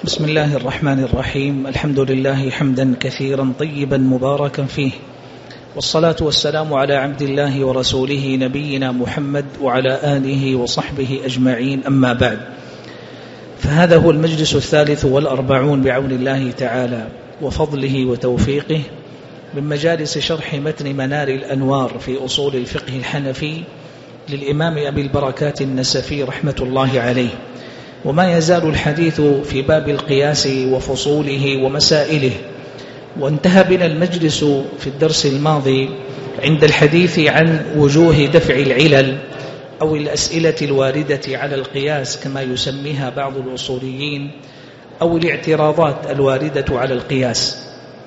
بسم الله الرحمن الرحيم. الحمد لله حمدا كثيرا طيبا مباركا فيه، والصلاة والسلام على عبد الله ورسوله نبينا محمد وعلى آله وصحبه أجمعين، أما بعد. فهذا هو المجلس 43 بعون الله تعالى وفضله وتوفيقه من مجالس شرح متن منار الأنوار في أصول الفقه الحنفي للإمام أبي البركات النسفي رحمة الله عليه. وما يزال الحديث في باب القياس وفصوله ومسائله، وانتهى بنا المجلس في الدرس الماضي عند الحديث عن وجوه دفع العلل أو الأسئلة الواردة على القياس كما يسميها بعض الأصوليين، أو الاعتراضات الواردة على القياس.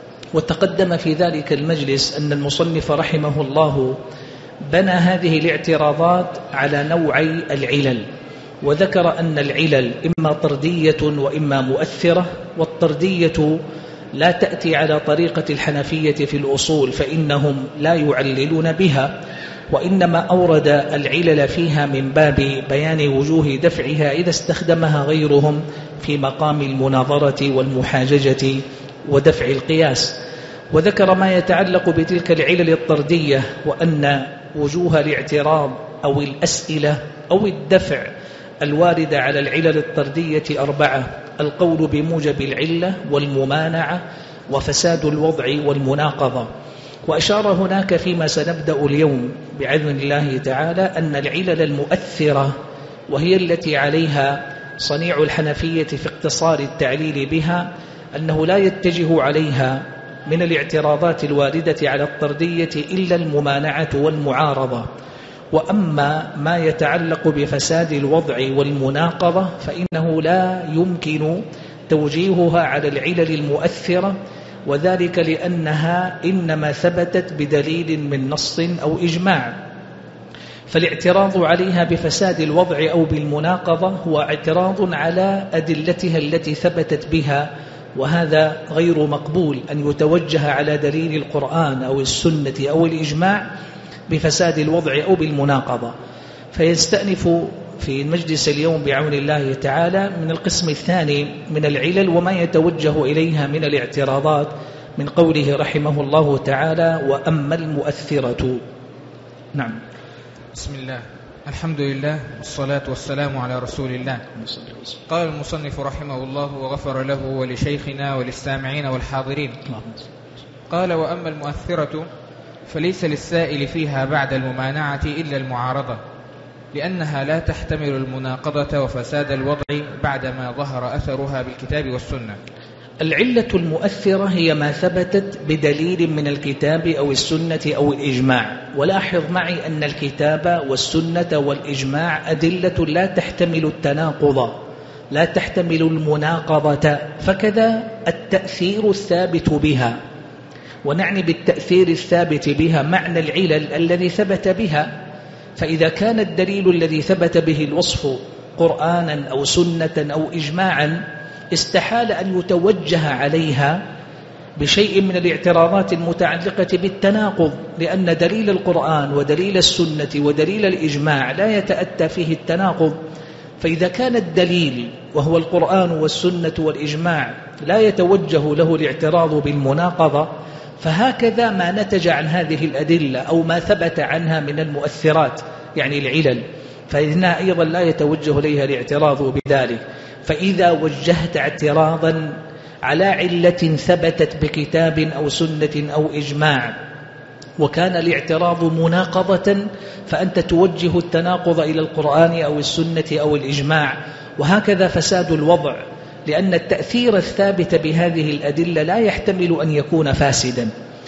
وتقدم في ذلك المجلس أن المصنف رحمه الله بنى هذه الاعتراضات على نوعي العلل، وذكر أن العلل إما طردية وإما مؤثرة، والطردية لا تأتي على طريقة الحنفية في الأصول فإنهم لا يعللون بها، وإنما أورد العلل فيها من باب بيان وجوه دفعها إذا استخدمها غيرهم في مقام المناظرة والمحاججة ودفع القياس. وذكر ما يتعلق بتلك العلل الطردية، وأن وجوه الاعتراض أو الأسئلة أو الدفع الواردة على العلل الطردية 4: القول بموجب العلة، والممانعة، وفساد الوضع، والمناقضة. وأشار هناك فيما سنبدأ اليوم بعذن الله تعالى أن العلل المؤثرة، وهي التي عليها صنيع الحنفية في اقتصار التعليل بها، أنه لا يتجه عليها من الاعتراضات الواردة على الطردية إلا الممانعة والمعارضة. وأما ما يتعلق بفساد الوضع والمناقضة فإنه لا يمكن توجيهها على العلل المؤثرة، وذلك لأنها إنما ثبتت بدليل من نص أو إجماع. فالاعتراض عليها بفساد الوضع أو بالمناقضة هو اعتراض على أدلتها التي ثبتت بها، وهذا غير مقبول أن يتوجه على دليل القرآن أو السنة أو الإجماع بفساد الوضع أو بالمناقضة. فيستأنف في المجلس اليوم بعون الله تعالى من القسم الثاني من العلل وما يتوجه إليها من الاعتراضات، من قوله رحمه الله تعالى: وأما المؤثرة. نعم. بسم الله، الحمد لله، والصلاة والسلام على رسول الله. قال المصنف رحمه الله وغفر له ولشيخنا وللسامعين والحاضرين. قال: وأما المؤثرة فليس للسائل فيها بعد الممانعة إلا المعارضة، لأنها لا تحتمل المناقضة وفساد الوضع بعدما ظهر أثرها بالكتاب والسنة. العلة المؤثرة هي ما ثبتت بدليل من الكتاب أو السنة أو الإجماع. ولاحظ معي أن الكتاب والسنة والإجماع أدلة لا تحتمل التناقض، لا تحتمل المناقضة، فكذا التأثير الثابت بها. ونعني بالتأثير الثابت بها معنى العلل الذي ثبت بها. فإذا كان الدليل الذي ثبت به الوصف قرآنا أو سنة أو إجماعا، استحال أن يتوجه عليها بشيء من الاعتراضات المتعلقة بالتناقض، لأن دليل القرآن ودليل السنة ودليل الإجماع لا يتأتى فيه التناقض. فإذا كان الدليل وهو القرآن والسنة والإجماع لا يتوجه له الاعتراض بالمناقضة، فهكذا ما نتج عن هذه الأدلة أو ما ثبت عنها من المؤثرات يعني العلل، فإنها أيضا لا يتوجه إليها الاعتراض بذلك. فإذا وجهت اعتراضا على علة ثبتت بكتاب أو سنة أو إجماع وكان الاعتراض مناقضة، فأنت توجه التناقض إلى القرآن أو السنة أو الإجماع. وهكذا فساد الوضع، لأن التأثير الثابت بهذه الأدلة لا يحتمل أن يكون فاسدا.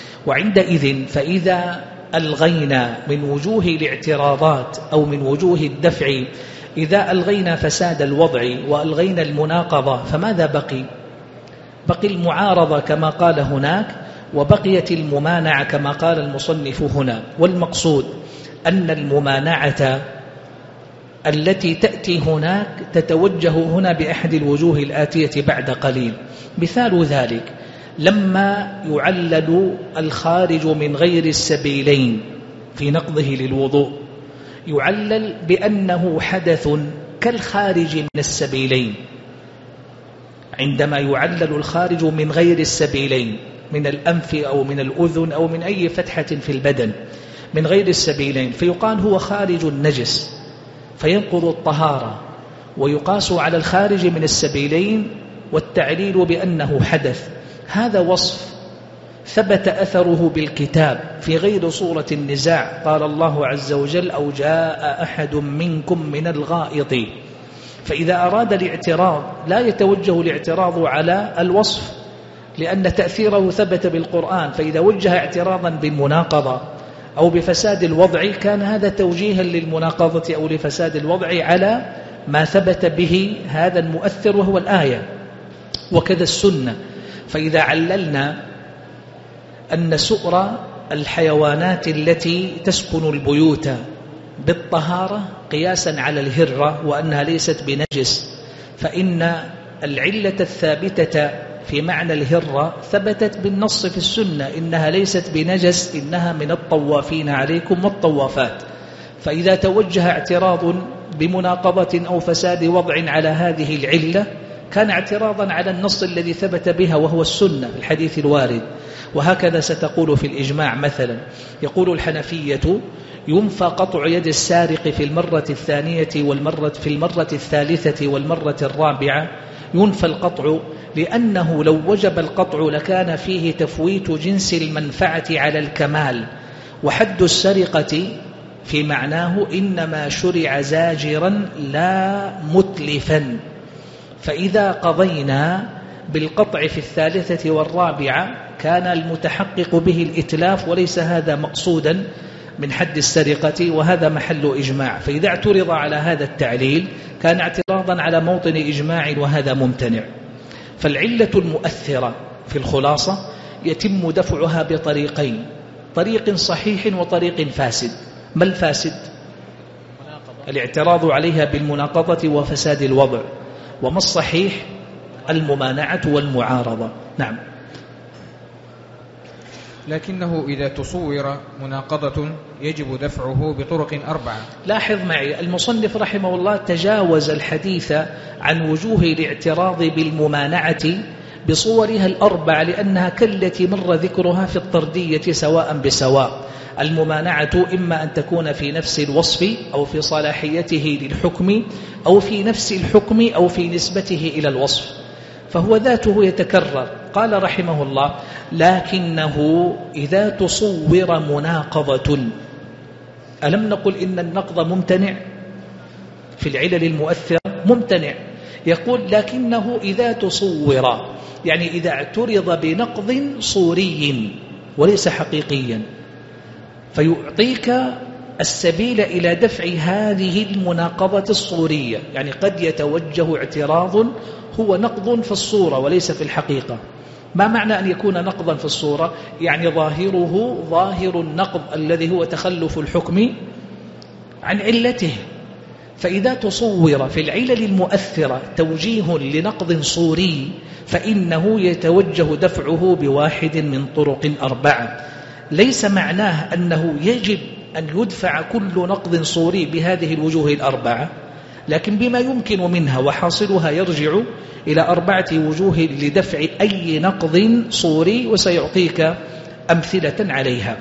وعندئذ فإذا ألغينا من وجوه الاعتراضات أو من وجوه الدفع، إذا ألغينا فساد الوضع وألغينا المناقضة، فماذا بقي؟ بقي المعارضة كما قال هناك، وبقيت الممانعة كما قال المصنف هنا. والمقصود أن الممانعة التي تأتي هناك تتوجه هنا بأحد الوجوه الآتية بعد قليل. مثال ذلك لما يعلل الخارج من غير السبيلين في نقضه للوضوء، يعلل بأنه حدث كالخارج من السبيلين، عندما يعلل الخارج من غير السبيلين، من الأنف أو من الأذن أو من أي فتحة في البدن من غير السبيلين، فيقال هو خارج نجس فينقض الطهارة، ويقاس على الخارج من السبيلين والتعليل بأنه حدث. هذا وصف ثبت أثره بالكتاب في غير صورة النزاع. قال الله عز وجل: أو جاء أحد منكم من الغائط. فإذا أراد الاعتراض لا يتوجه الاعتراض على الوصف لأن تأثيره ثبت بالقرآن، فإذا وجه اعتراضا بالمناقضة أو بفساد الوضع كان هذا توجيها للمناقضة أو لفساد الوضع على ما ثبت به هذا المؤثر وهو الآية. وكذا السنة، فإذا عللنا أن سؤر الحيوانات التي تسكن البيوت بالطهارة قياسا على الهرة وأنها ليست بنجس، فإن العلة الثابتة في معنى الهرة ثبتت بالنص في السنة: إنها ليست بنجس، إنها من الطوافين عليكم والطوافات. فإذا توجه اعتراض بمناقضة أو فساد وضع على هذه العلة كان اعتراضا على النص الذي ثبت بها وهو السنة في الحديث الوارد. وهكذا ستقول في الإجماع مثلا، يقول الحنفية: ينفى قطع يد السارق في المرة الثانية في المرة الثالثة والمرة الرابعة. ينفى القطع لأنه لو وجب القطع لكان فيه تفويت جنس المنفعة على الكمال، وحد السرقة في معناه إنما شرع زاجرا لا متلفا. فإذا قضينا بالقطع في الثالثة والرابعة كان المتحقق به الإتلاف، وليس هذا مقصودا من حد السرقة، وهذا محل إجماع. فإذا اعترض على هذا التعليل كان اعتراضا على موطن إجماع، وهذا ممتنع. فالعلة المؤثرة في الخلاصة يتم دفعها بطريقين: طريق صحيح وطريق فاسد. ما الفاسد؟ الاعتراض عليها بالمناقضة وفساد الوضع. وما الصحيح؟ الممانعة والمعارضة. نعم. لكنه إذا تصور مناقضة يجب دفعه بطرق 4. لاحظ معي، المصنف رحمه الله تجاوز الحديث عن وجوه الاعتراض بالممانعة بصورها 4 لأنها كالتي مر ذكرها في الطردية سواء بسواء. الممانعة إما أن تكون في نفس الوصف أو في صلاحيته للحكم أو في نفس الحكم أو في نسبته إلى الوصف، فهو ذاته يتكرر. قال رحمه الله: لكنه إذا تصور مناقضة. ألم نقل إن النقض ممتنع في العلل المؤثرة؟ ممتنع. يقول: لكنه إذا تصور، يعني إذا اعترض بنقض صوري وليس حقيقيا، فيعطيك السبيل إلى دفع هذه المناقضة الصورية. يعني قد يتوجه اعتراض هو نقض في الصورة وليس في الحقيقة. ما معنى أن يكون نقضا في الصورة؟ يعني ظاهره ظاهر النقض الذي هو تخلف الحكم عن علته. فإذا تصور في العلل المؤثرة توجيه لنقض صوري فإنه يتوجه دفعه بواحد من طرق 4. ليس معناه أنه يجب أن يدفع كل نقض صوري بهذه الوجوه 4، لكن بما يمكن منها، وحاصلها يرجع إلى 4 وجوه لدفع أي نقض صوري، وسيعطيك أمثلة عليها.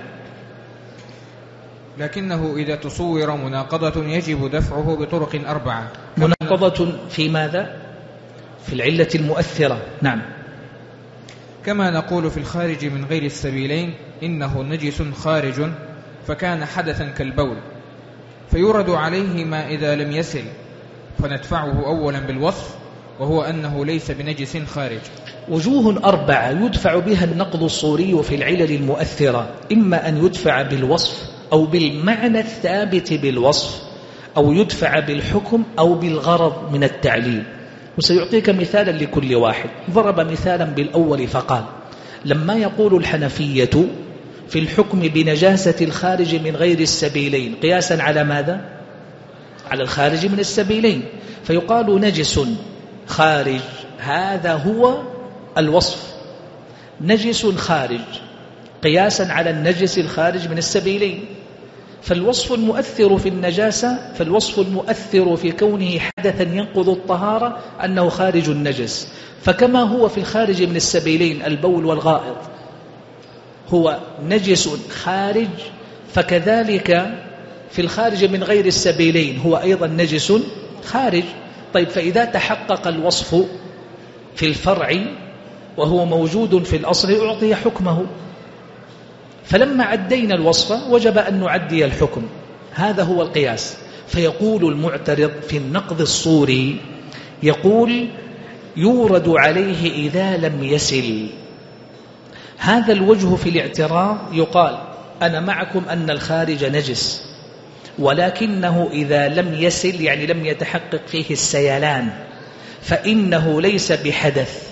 لكنه إذا تصور مناقضة يجب دفعه بطرق 4. مناقضة في ماذا؟ في العلة المؤثرة. نعم. كما نقول في الخارج من غير السبيلين: إنه نجس خارج فكان حدثا كالبول، فيرد عليه ما إذا لم يسل، فندفعه أولا بالوصف وهو أنه ليس بنجس خارج. وجوه 4 يدفع بها النقض الصوري في العلل المؤثرة: إما أن يدفع بالوصف أو بالمعنى الثابت بالوصف، أو يدفع بالحكم أو بالغرض من التعليل. وسيعطيك مثالا لكل واحد. ضرب مثالا بالأول فقال: لما يقول الحنفية في الحكم بنجاسة الخارج من غير السبيلين قياسا على ماذا؟ على الخارج من السبيلين، فيقال نجس خارج، هذا هو الوصف، نجس خارج، قياسا على النجس الخارج من السبيلين. فالوصف المؤثر في النجاسة، فالوصف المؤثر في كونه حدثا ينقض الطهارة أنه خارج النجس. فكما هو في الخارج من السبيلين البول والغائط هو نجس خارج، فكذلك في الخارج من غير السبيلين هو أيضا نجس خارج. طيب، فإذا تحقق الوصف في الفرع وهو موجود في الأصل أعطي حكمه، فلما عدينا الوصف وجب أن نعدي الحكم. هذا هو القياس. فيقول المعترض في النقض الصوري، يقول يورد عليه إذا لم يسل. هذا الوجه في الاعتراض يقال أنا معكم أن الخارج نجس، ولكنه إذا لم يسل يعني لم يتحقق فيه السيلان فإنه ليس بحدث،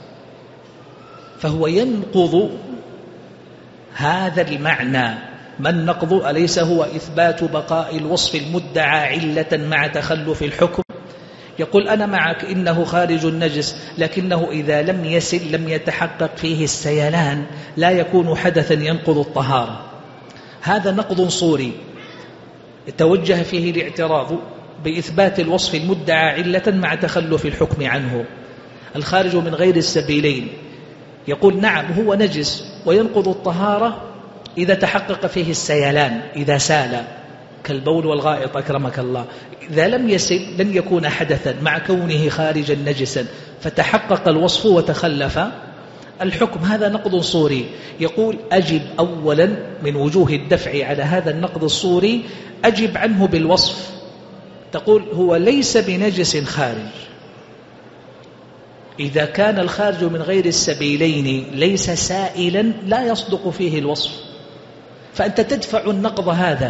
فهو ينقض هذا المعنى. ما النقض؟ أليس هو إثبات بقاء الوصف المدعى علة مع تخلف الحكم؟ يقول أنا معك إنه خارج النجس، لكنه إذا لم يسل لم يتحقق فيه السيلان لا يكون حدثا ينقض الطهارة. هذا نقض صوري توجه فيه الاعتراض بإثبات الوصف المدعى علة مع تخلف الحكم عنه. الخارج من غير السبيلين يقول نعم هو نجس وينقض الطهارة إذا تحقق فيه السيلان، إذا سال كالبول والغائط أكرمك الله. إذا لم يسل لن يكون حدثا مع كونه خارجا نجسا، فتحقق الوصف وتخلف الحكم. هذا نقض صوري. يقول أجب أولا من وجوه الدفع على هذا النقض الصوري، أجب عنه بالوصف. تقول هو ليس بنجس خارج. إذا كان الخارج من غير السبيلين ليس سائلا لا يصدق فيه الوصف، فأنت تدفع النقض هذا.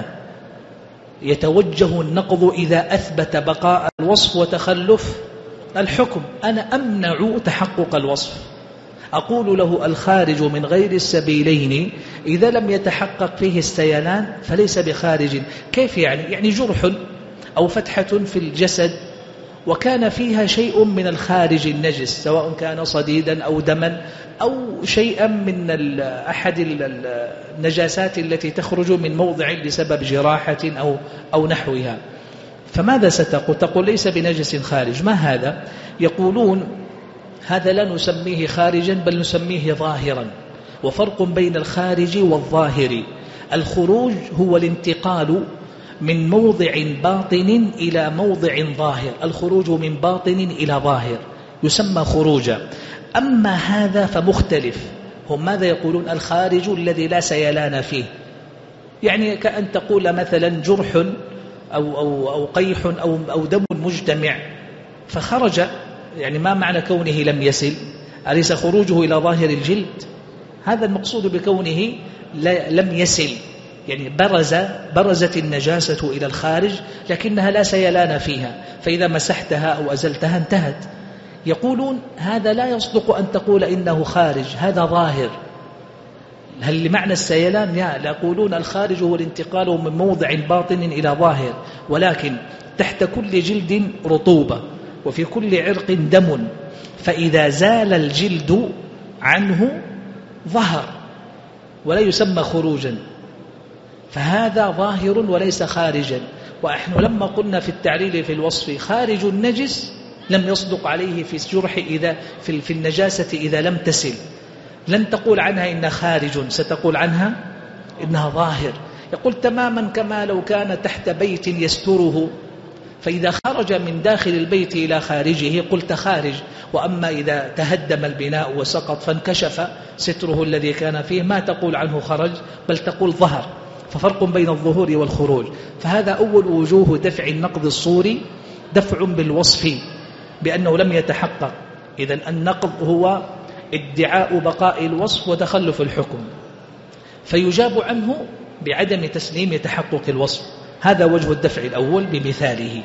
يتوجه النقض إذا أثبت بقاء الوصف وتخلف الحكم. أنا أمنع تحقق الوصف، أقول له الخارج من غير السبيلين إذا لم يتحقق فيه السيلان فليس بخارج. كيف يعني؟ يعني جرح أو فتحة في الجسد وكان فيها شيء من الخارج النجس، سواء كان صديدا أو دما أو شيئا من أحد النجاسات التي تخرج من موضع بسبب جراحة أو نحوها. فماذا ستقول؟ تقول ليس بنجس خارج. ما هذا؟ يقولون هذا لا نسميه خارجا بل نسميه ظاهرا، وفرق بين الخارج والظاهر. الخروج هو الانتقال من موضع باطن إلى موضع ظاهر، الخروج من باطن إلى ظاهر يسمى خروجا. أما هذا فمختلف. هم ماذا يقولون؟ الخارج الذي لا سيلان فيه، يعني كأن تقول مثلا جرح أو قيح أو دم مجتمع فخرج، يعني ما معنى كونه لم يسل؟ أليس خروجه إلى ظاهر الجلد؟ هذا المقصود بكونه لم يسل، يعني برزت النجاسة إلى الخارج لكنها لا سيلان فيها، فإذا مسحتها أو أزلتها انتهت. يقولون هذا لا يصدق أن تقول إنه خارج، هذا ظاهر. هل لمعنى السيلان؟ لا، يقولون الخارج هو الانتقال من موضع باطن إلى ظاهر، ولكن تحت كل جلد رطوبة وفي كل عرق دم، فإذا زال الجلد عنه ظهر ولا يسمى خروجا، فهذا ظاهر وليس خارجا. ونحن لما قلنا في التعليل في الوصف خارج النجس لم يصدق عليه في الجرح إذا في النجاسة إذا لم تسل، لن تقول عنها إنها خارج، ستقول عنها إنها ظاهر. يقول تماما كما لو كان تحت بيت يستره، فإذا خرج من داخل البيت إلى خارجه قلت خارج، وأما إذا تهدم البناء وسقط فانكشف ستره الذي كان فيه ما تقول عنه خرج بل تقول ظهر. ففرق بين الظهور والخروج. فهذا أول وجوه دفع النقض الصوري، دفع بالوصف بأنه لم يتحقق. إذن النقض هو ادعاء بقاء الوصف وتخلف الحكم، فيجاب عنه بعدم تسليم تحقق الوصف. هذا وجه الدفع الأول بمثاله.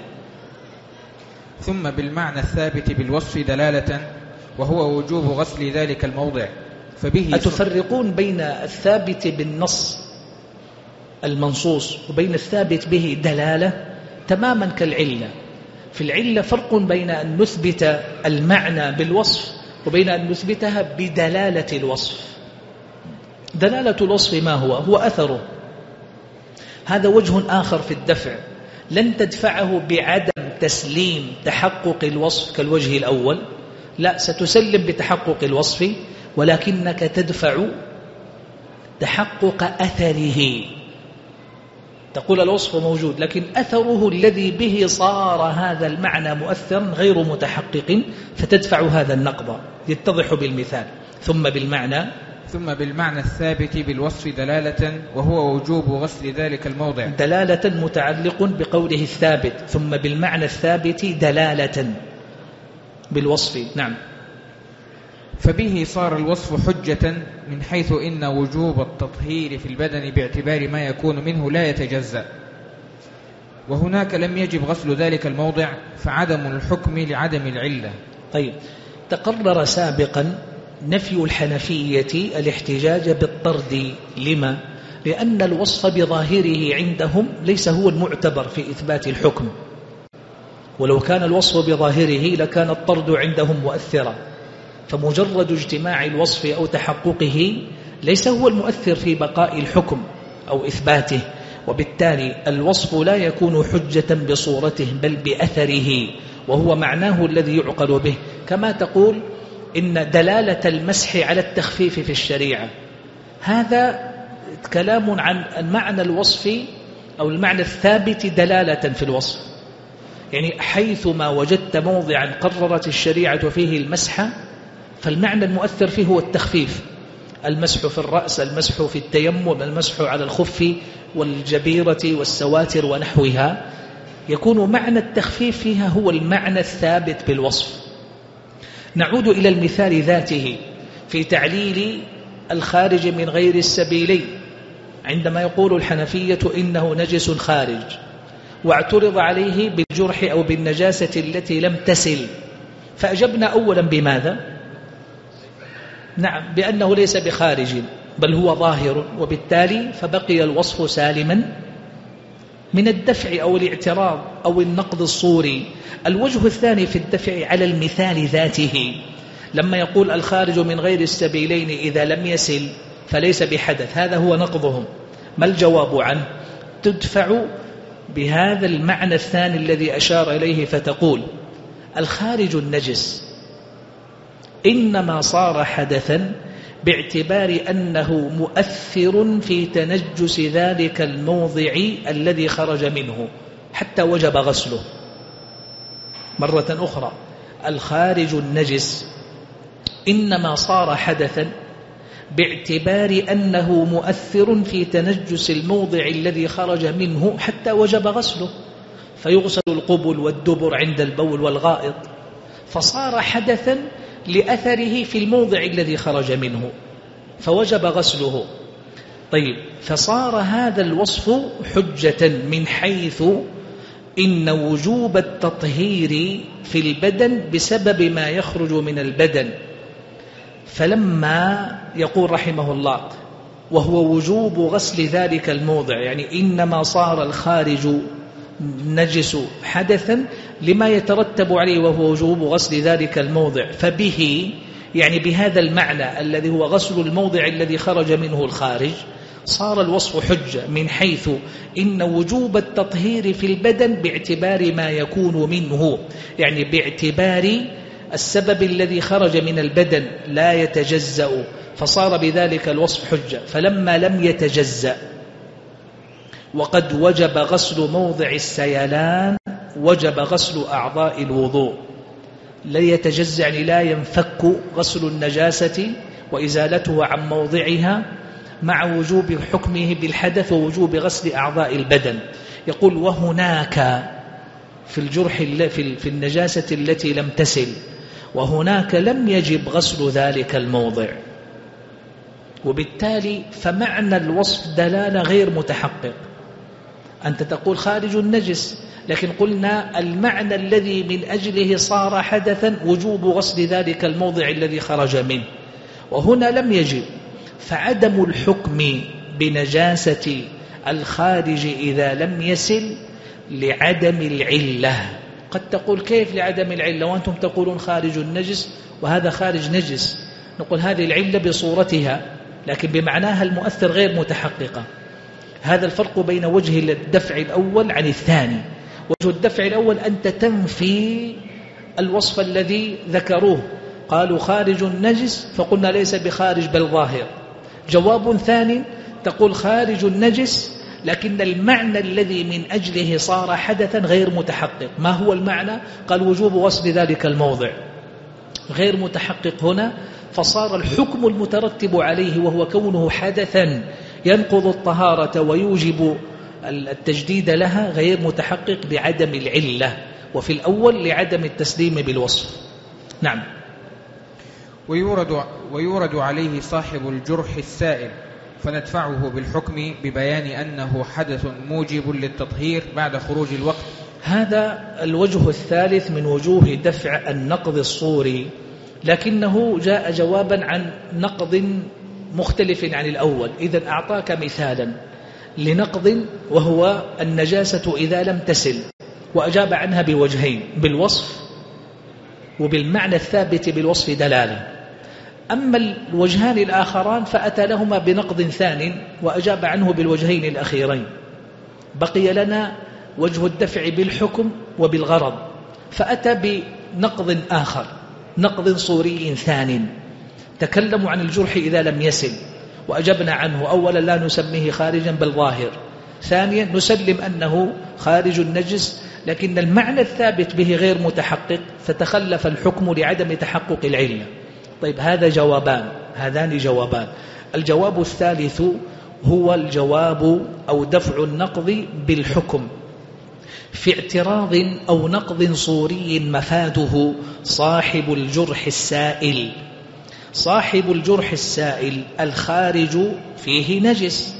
ثم بالمعنى الثابت بالوصف دلالة، وهو وجوب غسل ذلك الموضع. فبه أتفرقون بين الثابت بالنص المنصوص وبين الثابت به دلالة؟ تماما كالعلة. في العلة فرق بين أن نثبت المعنى بالوصف وبين أن نثبتها بدلالة الوصف. دلالة الوصف ما هو؟ هو أثره. هذا وجه آخر في الدفع، لن تدفعه بعدم تسليم تحقق الوصف كالوجه الأول، لا، ستسلم بتحقق الوصف، ولكنك تدفع تحقق أثره. تقول الوصف موجود لكن أثره الذي به صار هذا المعنى مؤثرا غير متحقق، فتدفع هذا النقض. يتضح بالمثال: ثم بالمعنى الثابت بالوصف دلالة، وهو وجوب غسل ذلك الموضع. دلالة متعلق بقوله الثابت، ثم بالمعنى الثابت دلالة بالوصف. نعم. فبه صار الوصف حجة من حيث إن وجوب التطهير في البدن باعتبار ما يكون منه لا يتجزأ، وهناك لم يجب غسل ذلك الموضع، فعدم الحكم لعدم العلة. طيب، تقرر سابقا نفي الحنفية الاحتجاج بالطرد. لما؟ لأن الوصف بظاهره عندهم ليس هو المعتبر في إثبات الحكم، ولو كان الوصف بظاهره لكان الطرد عندهم مؤثرا، فمجرد اجتماع الوصف أو تحققه ليس هو المؤثر في بقاء الحكم أو إثباته، وبالتالي الوصف لا يكون حجة بصورته بل بأثره، وهو معناه الذي يعقل به. كما تقول إن دلالة المسح على التخفيف في الشريعة، هذا كلام عن المعنى الوصفي أو المعنى الثابت دلالة في الوصف، يعني حيثما وجدت موضعا قررت الشريعة فيه المسح فالمعنى المؤثر فيه هو التخفيف، المسح في الرأس، المسح في التيمم، المسح على الخف والجبيرة والسواتر ونحوها، يكون معنى التخفيف فيها هو المعنى الثابت بالوصف. نعود إلى المثال ذاته في تعليل الخارج من غير السبيلين، عندما يقول الحنفية إنه نجس خارج، واعترض عليه بالجرح أو بالنجاسة التي لم تسل، فأجبنا أولا بماذا؟ نعم، بأنه ليس بخارج بل هو ظاهر، وبالتالي فبقي الوصف سالما من الدفع أو الاعتراض أو النقد الصوري. الوجه الثاني في الدفع على المثال ذاته، لما يقول الخارج من غير السبيلين إذا لم يسل فليس بحدث، هذا هو نقضهم. ما الجواب عنه؟ تدفع بهذا المعنى الثاني الذي أشار إليه، فتقول الخارج النجس إنما صار حدثا باعتبار أنه مؤثر في تنجس ذلك الموضع الذي خرج منه حتى وجب غسله. مرة أخرى، الخارج النجس إنما صار حدثا باعتبار أنه مؤثر في تنجس الموضع الذي خرج منه حتى وجب غسله، فيغسل القبل والدبر عند البول والغائط، فصار حدثا لأثره في الموضع الذي خرج منه فوجب غسله. طيب، فصار هذا الوصف حجة من حيث إن وجوب التطهير في البدن بسبب ما يخرج من البدن. فلما يقول رحمه الله وهو وجوب غسل ذلك الموضع، يعني إنما صار الخارج نجس حدثا لما يترتب عليه وهو وجوب غسل ذلك الموضع، فبه يعني بهذا المعنى الذي هو غسل الموضع الذي خرج منه الخارج صار الوصف حجة، من حيث إن وجوب التطهير في البدن باعتبار ما يكون منه، يعني باعتبار السبب الذي خرج من البدن لا يتجزأ، فصار بذلك الوصف حجة. فلما لم يتجزأ وقد وجب غسل موضع السيلان وجب غسل أعضاء الوضوء. لا يتجزأ يعني لا ينفك غسل النجاسة وإزالته عن موضعها مع وجوب حكمه بالحدث ووجوب غسل أعضاء البدن. يقول وهناك في الجرح في النجاسة التي لم تسل، وهناك لم يجب غسل ذلك الموضع، وبالتالي فمعنى الوصف دلالة غير متحقق. أنت تقول خارج النجس، لكن قلنا المعنى الذي من أجله صار حدثا وجوب غسل ذلك الموضع الذي خرج منه، وهنا لم يجب، فعدم الحكم بنجاسة الخارج إذا لم يسل لعدم العلة. قد تقول كيف لعدم العلة وأنتم تقولون خارج النجس وهذا خارج نجس؟ نقول هذه العلة بصورتها لكن بمعناها المؤثر غير متحققة. هذا الفرق بين وجه الدفع الأول عن الثاني. وجه الدفع الأول أنت تنفي الوصف الذي ذكروه، قالوا خارج نجس فقلنا ليس بخارج بل ظاهر. جواب ثاني تقول خارج نجس لكن المعنى الذي من أجله صار حدثا غير متحقق. ما هو المعنى؟ قال وجوب غسل ذلك الموضع، غير متحقق هنا، فصار الحكم المترتب عليه وهو كونه حدثا ينقض الطهارة ويوجب التجديد لها غير متحقق بعدم العلة، وفي الأول لعدم التسليم بالوصف. نعم. ويورد عليه صاحب الجرح السائل فندفعه بالحكم ببيان أنه حدث موجب للتطهير بعد خروج الوقت. هذا الوجه الثالث من وجوه دفع النقض الصوري، لكنه جاء جوابا عن نقض مختلف عن الأول. إذن أعطاك مثالا لنقض وهو النجاسة إذا لم تسل، وأجاب عنها بوجهين، بالوصف وبالمعنى الثابت بالوصف دلالة. أما الوجهان الآخران فأتى لهما بنقض ثاني وأجاب عنه بالوجهين الأخيرين. بقي لنا وجه الدفع بالحكم وبالغرض، فأتى بنقض آخر، نقض صوري ثاني. تكلموا عن الجرح إذا لم يسل وأجبنا عنه. أولا لا نسميه خارجا بل ظاهر، ثانيا نسلم أنه خارج النجس لكن المعنى الثابت به غير متحقق فتخلف الحكم لعدم تحقق العلة. طيب هذان جوابان. الجواب الثالث هو الجواب أو دفع النقض بالحكم في اعتراض أو نقض صوري مفاده صاحب الجرح السائل. صاحب الجرح السائل الخارج فيه نجس.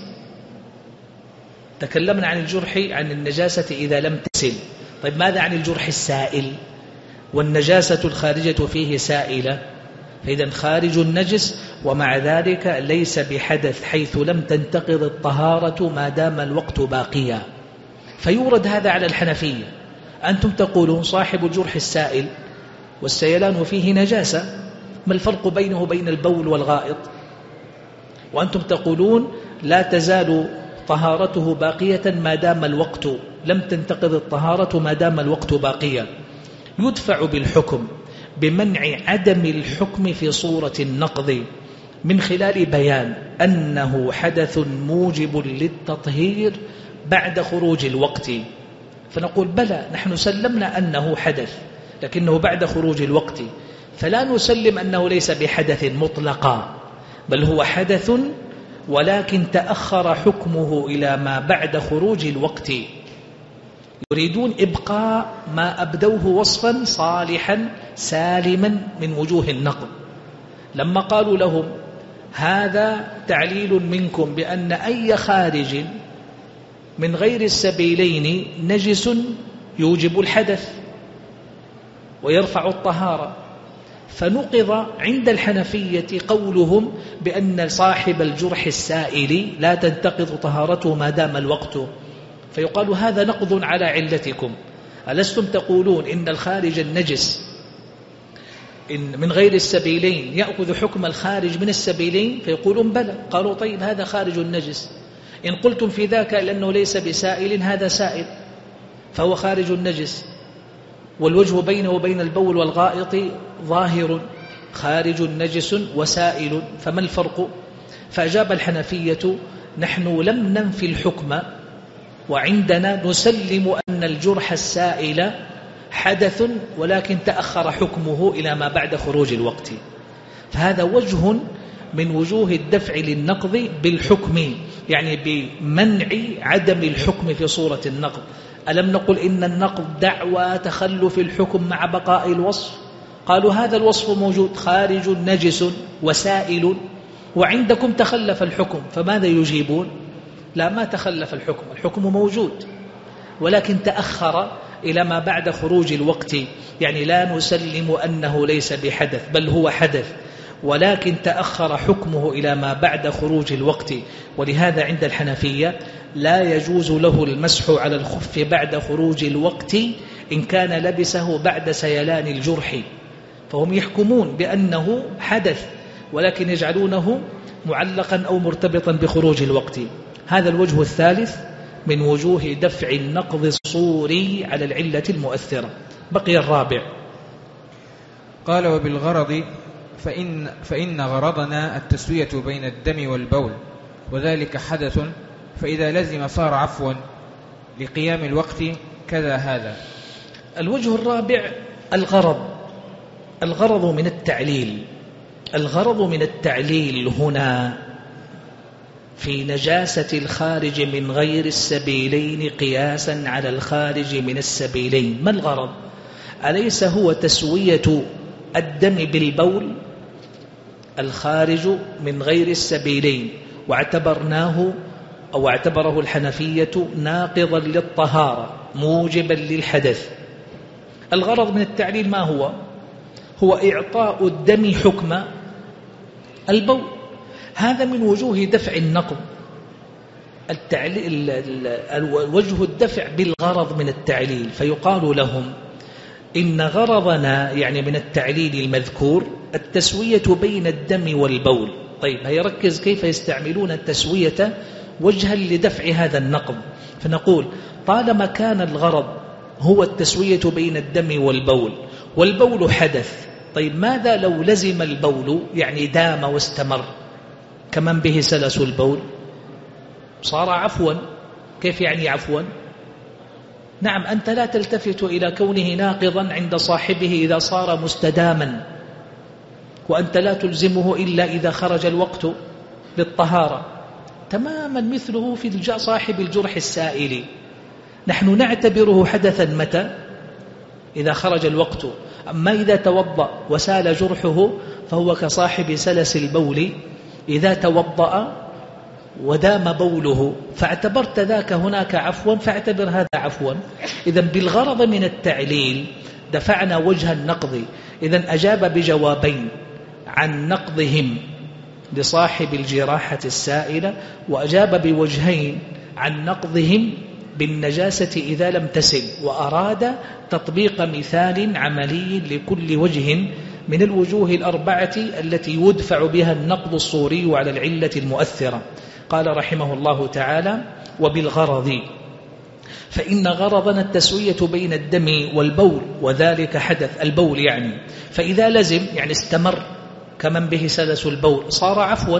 تكلمنا عن الجرح عن النجاسة إذا لم تسل. طيب ماذا عن الجرح السائل؟ والنجاسة الخارجة فيه سائلة، فإذا خارج النجس ومع ذلك ليس بحدث حيث لم تنتقض الطهارة ما دام الوقت باقيا. فيورد هذا على الحنفية. أنتم تقولون صاحب الجرح السائل والسيلان فيه نجاسة، ما الفرق بينه وبين البول والغائط؟ وأنتم تقولون لا تزال طهارته باقية ما دام الوقت، لم تنتقض الطهارة ما دام الوقت باقيا. يدفع بالحكم بمنع عدم الحكم في صورة النقض من خلال بيان أنه حدث موجب للتطهير بعد خروج الوقت. فنقول بلى، نحن سلمنا أنه حدث لكنه بعد خروج الوقت، فلا نسلم أنه ليس بحدث مطلقا، بل هو حدث ولكن تأخر حكمه إلى ما بعد خروج الوقت. يريدون إبقاء ما أبدوه وصفا صالحا سالما من وجوه النقض. لما قالوا لهم هذا تعليل منكم بأن أي خارج من غير السبيلين نجس يوجب الحدث ويرفع الطهارة، فنقض عند الحنفية قولهم بأن صاحب الجرح السائل لا تنتقض طهارته ما دام الوقت، فيقال هذا نقض على علتكم. ألستم تقولون إن الخارج النجس إن من غير السبيلين يأخذ حكم الخارج من السبيلين؟ فيقولون بلى. قالوا طيب هذا خارج النجس، إن قلتم في ذاك لأنه ليس بسائل هذا سائل فهو خارج النجس، والوجه بينه وبين البول والغائط ظاهر، خارج نجس وسائل، فما الفرق؟ فأجاب الحنفية نحن لم ننفي الحكم، وعندنا نسلم أن الجرح السائل حدث ولكن تأخر حكمه إلى ما بعد خروج الوقت. فهذا وجه من وجوه الدفع للنقض بالحكم، يعني بمنع عدم الحكم في صورة النقض. ألم نقل إن النقض دعوى تخلف الحكم مع بقاء الوصف؟ قالوا هذا الوصف موجود، خارج نجس وسائل، وعندكم تخلف الحكم، فماذا يجيبون؟ لا، ما تخلف الحكم، الحكم موجود ولكن تأخر إلى ما بعد خروج الوقت. يعني لا نسلم أنه ليس بحدث بل هو حدث ولكن تأخر حكمه إلى ما بعد خروج الوقت. ولهذا عند الحنفية لا يجوز له المسح على الخف بعد خروج الوقت إن كان لبسه بعد سيلان الجرح، فهم يحكمون بأنه حدث ولكن يجعلونه معلقا أو مرتبطا بخروج الوقت. هذا الوجه الثالث من وجوه دفع النقض الصوري على العلة المؤثرة. بقي الرابع. قال وبالغرض فإن غرضنا التسوية بين الدم والبول، وذلك حدث، فإذا لزم صار عفوا لقيام الوقت كذا هذا. الوجه الرابع الغرض من التعليل. الغرض من التعليل هنا في نجاسة الخارج من غير السبيلين قياسا على الخارج من السبيلين. ما الغرض؟ أليس هو تسوية الدم بالبول الخارج من غير السبيلين، واعتبرناه أو اعتبره الحنفية ناقضا للطهارة موجبا للحدث. الغرض من التعليل ما هو؟ هو إعطاء الدم حكم البول. هذا من وجوه دفع النقض. وجه الدفع بالغرض من التعليل، فيقال لهم إن غرضنا يعني من التعليل المذكور التسوية بين الدم والبول. طيب هيركز كيف يستعملون التسوية وجها لدفع هذا النقض. فنقول طالما كان الغرض هو التسوية بين الدم والبول، والبول حدث، طيب ماذا لو لزم البول يعني دام واستمر كمن به سلس البول؟ صار عفوا. كيف يعني عفوا؟ نعم، أنت لا تلتفت إلى كونه ناقضا عند صاحبه إذا صار مستداما، وأنت لا تلزمه إلا إذا خرج الوقت بالطهارة. تماما مثله في صاحب الجرح السائل، نحن نعتبره حدثا متى؟ إذا خرج الوقت. أما إذا توضأ وسال جرحه فهو كصاحب سلس البول إذا توضأ ودام بوله فاعتبرت ذاك هناك عفوا، فاعتبر هذا عفوا. إذن بالغرض من التعليل دفعنا وجه النقض. إذن أجاب بجوابين عن نقضهم لصاحب الجراحة السائلة، وأجاب بوجهين عن نقضهم بالنجاسة إذا لم تسل، وأراد تطبيق مثال عملي لكل وجه من الوجوه الأربعة التي يدفع بها النقض الصوري على العلة المؤثرة. قال رحمه الله تعالى وبالغرض فإن غرضنا التسوية بين الدم والبول، وذلك حدث البول يعني، فإذا لزم يعني استمر كمن به سلس البول صار عفوا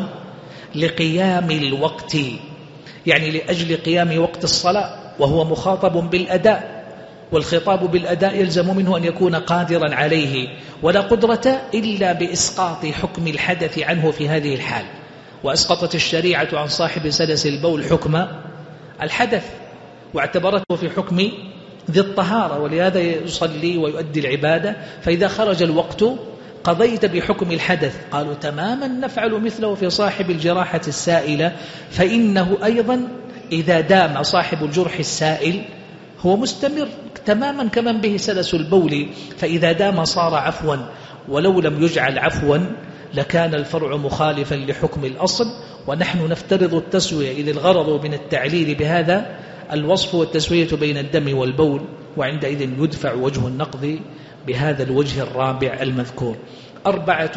لقيام الوقت، يعني لأجل قيام وقت الصلاة، وهو مخاطب بالأداء، والخطاب بالأداء يلزم منه أن يكون قادرا عليه، ولا قدرة إلا بإسقاط حكم الحدث عنه في هذه الحال. وأسقطت الشريعة عن صاحب سلس البول حكم الحدث واعتبرته في حكم ذي الطهارة، ولهذا يصلي ويؤدي العبادة، فإذا خرج الوقت قضيت بحكم الحدث. قالوا تماما نفعل مثله في صاحب الجراحة السائلة، فإنه أيضا إذا دام صاحب الجرح السائل هو مستمر تماما كمن به سلس البول، فإذا دام صار عفوا، ولو لم يجعل عفوا لكان الفرع مخالفا لحكم الأصل. ونحن نفترض التسوية، إذ الغرض من التعليل بهذا الوصف والتسوية بين الدم والبول، وعندئذ يدفع وجه النقض بهذا الوجه الرابع المذكور. 4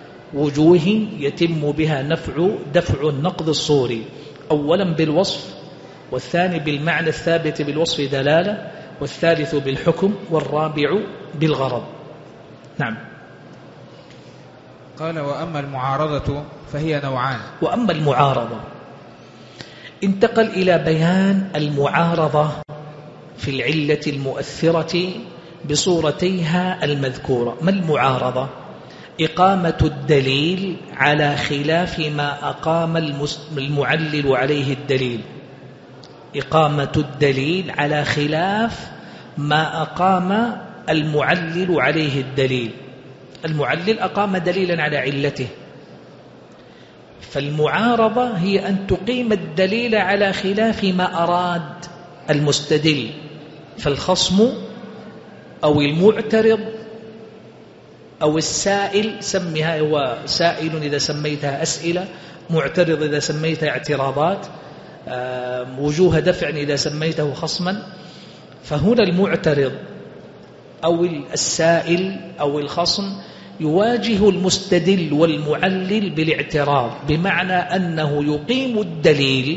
وجوه يتم بها دفع النقض الصوري: أولا بالوصف، والثاني بالمعنى الثابت بالوصف دلالة، والثالث بالحكم، والرابع بالغرض. نعم. قال وأما المعارضة فهي نوعان. وأما المعارضة، انتقل إلى بيان المعارضة في العلة المؤثرة بصورتيها المذكورة. ما المعارضة؟ إقامة الدليل على خلاف ما أقام المعلل عليه الدليل. إقامة الدليل على خلاف ما أقام المعلل عليه الدليل. المعلل أقام دليلا على علته، فالمعارضة هي أن تقيم الدليل على خلاف ما أراد المستدل، فالخصم أو المعترض أو السائل، سميها هو سائل إذا سميتها أسئلة، معترض إذا سميتها اعتراضات، وجوه دفع إذا سميته خصما. فهنا المعترض أو السائل أو الخصم يواجه المستدل والمعلل بالاعتراض، بمعنى أنه يقيم الدليل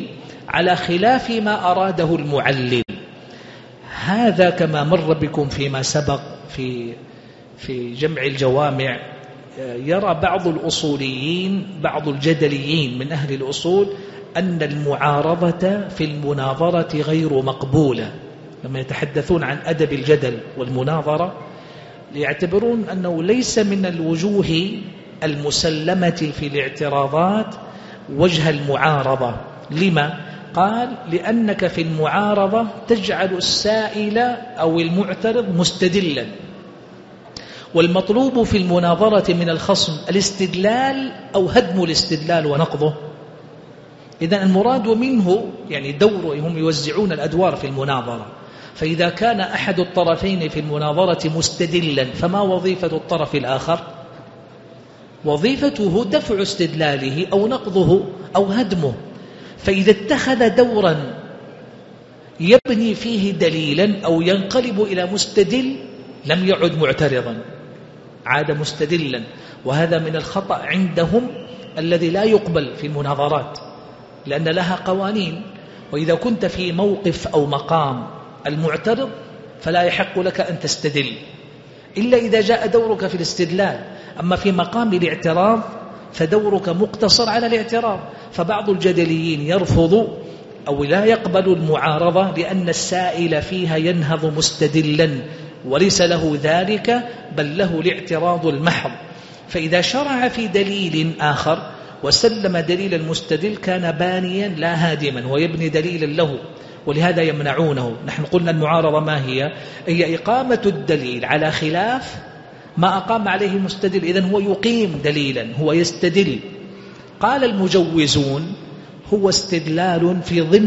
على خلاف ما أراده المعلل. هذا كما مر بكم فيما سبق في جمع الجوامع. يرى بعض الأصوليين، بعض الجدليين من أهل الأصول، أن المعارضة في المناظرة غير مقبولة. لما يتحدثون عن أدب الجدل والمناظرة يعتبرون أنه ليس من الوجوه المسلمة في الاعتراضات وجه المعارضة. لما؟ قال: لأنك في المعارضة تجعل السائل أو المعترض مستدلا، والمطلوب في المناظرة من الخصم الاستدلال أو هدم الاستدلال ونقضه. إذن المراد منه يعني دوره، هم يوزعون الأدوار في المناظرة، فإذا كان أحد الطرفين في المناظرة مستدلا فما وظيفة الطرف الآخر؟ وظيفته دفع استدلاله أو نقضه أو هدمه. فإذا اتخذ دورا يبني فيه دليلا أو ينقلب إلى مستدل لم يعد معترضا، عاد مستدلا. وهذا من الخطأ عندهم الذي لا يقبل في المناظرات، لأن لها قوانين. وإذا كنت في موقف أو مقام المعترض فلا يحق لك أن تستدل إلا إذا جاء دورك في الاستدلال. أما في مقام الاعتراض فدورك مقتصر على الاعتراض. فبعض الجدليين يرفض أو لا يقبل المعارضة لأن السائل فيها ينهض مستدلا، وليس له ذلك بل له الاعتراض المحض. فإذا شرع في دليل آخر وسلم دليل المستدل كان بانيا لا هادما ويبني دليلا له، ولهذا يمنعونه. نحن قلنا المعارضة ما هي؟ هي إقامة الدليل على خلاف ما أقام عليه المستدل. إذن هو يقيم دليلا، هو يستدل. قال المجوزون: هو استدلال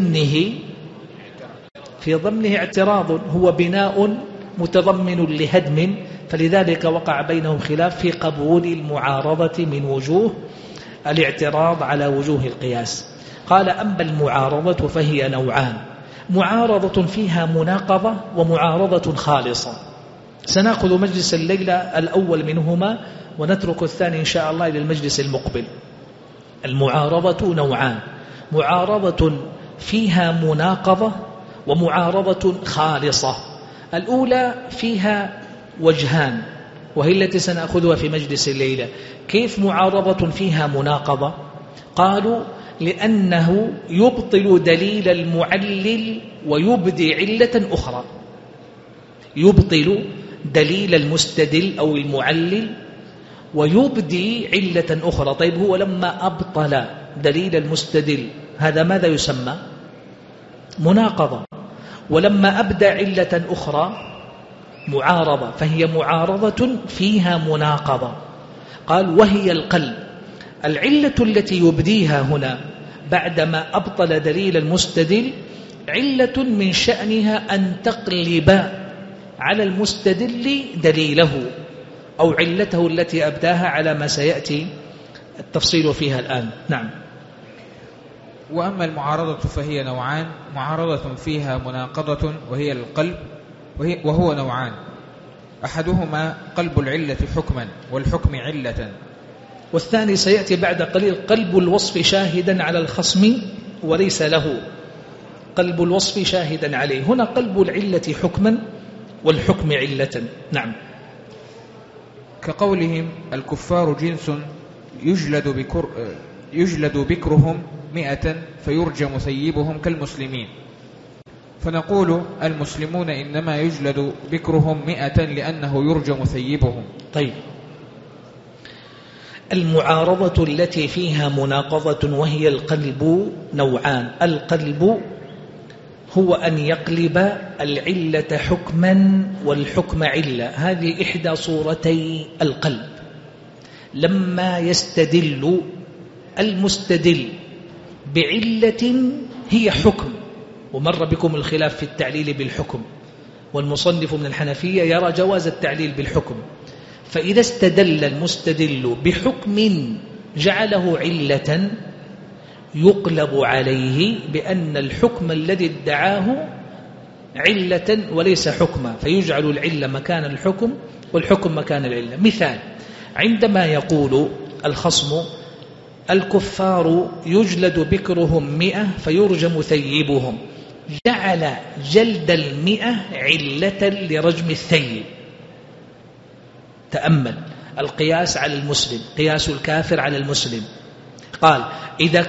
في ضمنه اعتراض، هو بناء متضمن لهدم. فلذلك وقع بينهم خلاف في قبول المعارضة من وجوه الاعتراض على وجوه القياس. قال: أما المعارضة فهي نوعان: معارضة فيها مناقضة ومعارضة خالصة. سنأخذ مجلس الليلة الأول منهما ونترك الثاني إن شاء الله إلى المجلس المقبل. المعارضة نوعان: معارضة فيها مناقضة ومعارضة خالصة. الأولى فيها وجهان وهي التي سنأخذها في مجلس الليلة. كيف معارضة فيها مناقضة؟ قالوا: لأنه يبطل دليل المعلل ويبدي علة أخرى. يبطل دليل المستدل أو المعلل ويبدي علة أخرى. طيب هو لما أبطل دليل المستدل هذا ماذا يسمى؟ مناقضة. ولما أبدى علة أخرى معارضة، فهي معارضة فيها مناقضة. قال: وهي القلب. العلة التي يبديها هنا بعدما أبطل دليل المستدل علة من شأنها أن تقلب على المستدل دليله أو علته التي أبداها على ما سيأتي التفصيل فيها الآن. نعم. وأما المعارضة فهي نوعان: معارضة فيها مناقضة وهي القلب، وهو نوعان: أحدهما قلب العلة حكما والحكم علة، والثاني سيأتي بعد قليل قلب الوصف شاهدا على الخصم وليس له، قلب الوصف شاهدا عليه. هنا قلب العلة حكما والحكم علة. نعم. كقولهم: الكفار جنس يجلد بكرهم 100 فيرجم ثيبهم كالمسلمين. فنقول: المسلمون إنما يجلد بكرهم 100 لأنه يرجم ثيبهم. طيب، المعارضة التي فيها مناقضة وهي القلب نوعان: القلب هو أن يقلب العلة حكما والحكم علة. هذه إحدى صورتي القلب. لما يستدل المستدل بعلة هي حكم، ومر بكم الخلاف في التعليل بالحكم، والمصنف من الحنفية يرى جواز التعليل بالحكم. فإذا استدل المستدل بحكم جعله علة يقلب عليه بأن الحكم الذي ادعاه علة وليس حكما، فيجعل العلة مكان الحكم والحكم مكان العلة. مثال: عندما يقول الخصم: الكفار يجلد بكرهم 100 فيرجم ثيبهم، جعل جلد 100 علة لرجم الثيب. تأمل القياس على المسلم، قياس الكافر على المسلم. قال إذا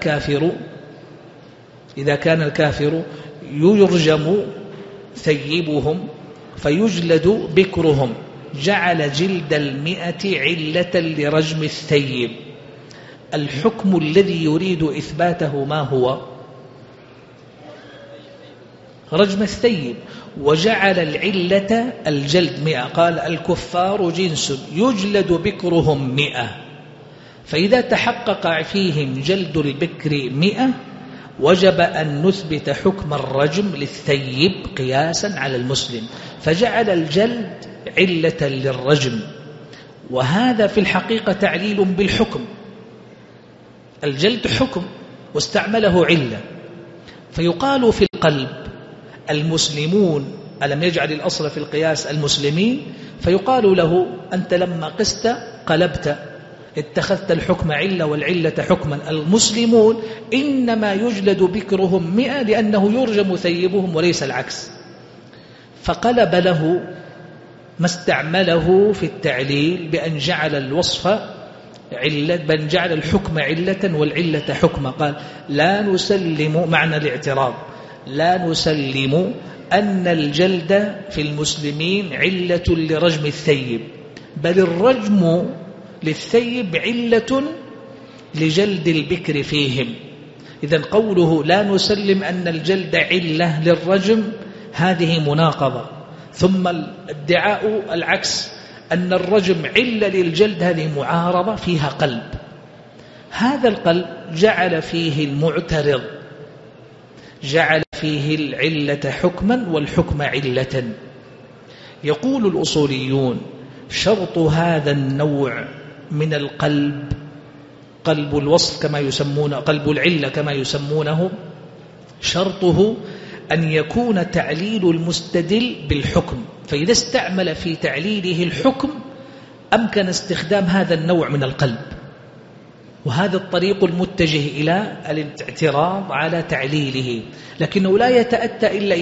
كان الكافر يرجم ثيبهم فيجلد بكرهم، جعل جلد 100 علة لرجم الثيب. الحكم الذي يريد إثباته ما هو؟ رجم الثيب، وجعل العلة الجلد 100. قال الكفار جنس يجلد بكرهم 100، فإذا تحقق فيهم جلد البكر 100 وجب أن نثبت حكم الرجم للثيب قياسا على المسلم، فجعل الجلد علة للرجم. وهذا في الحقيقة تعليل بالحكم، الجلد حكم واستعمله علة. فيقال في القلب المسلمون ألم يجعل الأصل في القياس المسلمين، فيقال له أنت لما قست قلبت، اتخذت الحكم علة والعلة حكما. المسلمون إنما يجلد بكرهم 100 لأنه يرجم ثيبهم وليس العكس، فقلب له ما استعمله في التعليل بأن جعل الوصف علة، بل جعل الحكم علة والعلة حكما. قال لا نسلم، معنى الاعتراض، لا نسلم أن الجلد في المسلمين علة لرجم الثيب، بل الرجم للثيب علة لجلد البكر فيهم. إذن قوله لا نسلم أن الجلد علة للرجم هذه مناقضة، ثم الادعاء العكس أن الرجم علة للجلد هذه معارضة فيها قلب. هذا القلب جعل فيه المعترض، جعل فيه العلة حكما والحكم علة. يقول الأصوليون شرط هذا النوع من القلب، قلب الوصف كما يسمونه، قلب العلة كما يسمونه، شرطه أن يكون تعليل المستدل بالحكم، فإذا استعمل في تعليله الحكم أمكن استخدام هذا النوع من القلب. وهذا الطريق المتجه إلى الاعتراض على تعليله، لكنه لا يتأتى إلا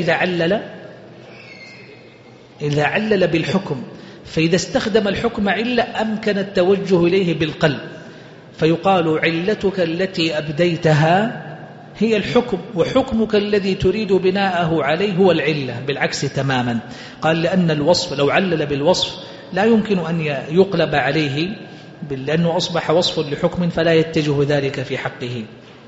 إذا علل بالحكم. فإذا استخدم الحكم علة أمكن التوجه إليه بالقلب، فيقال علتك التي أبديتها هي الحكم، وحكمك الذي تريد بناءه عليه هو العلة، بالعكس تماما. قال لأن الوصف لو علل بالوصف لا يمكن أن يقلب عليه، لأنه أصبح وصف لحكم فلا يتجه ذلك في حقه.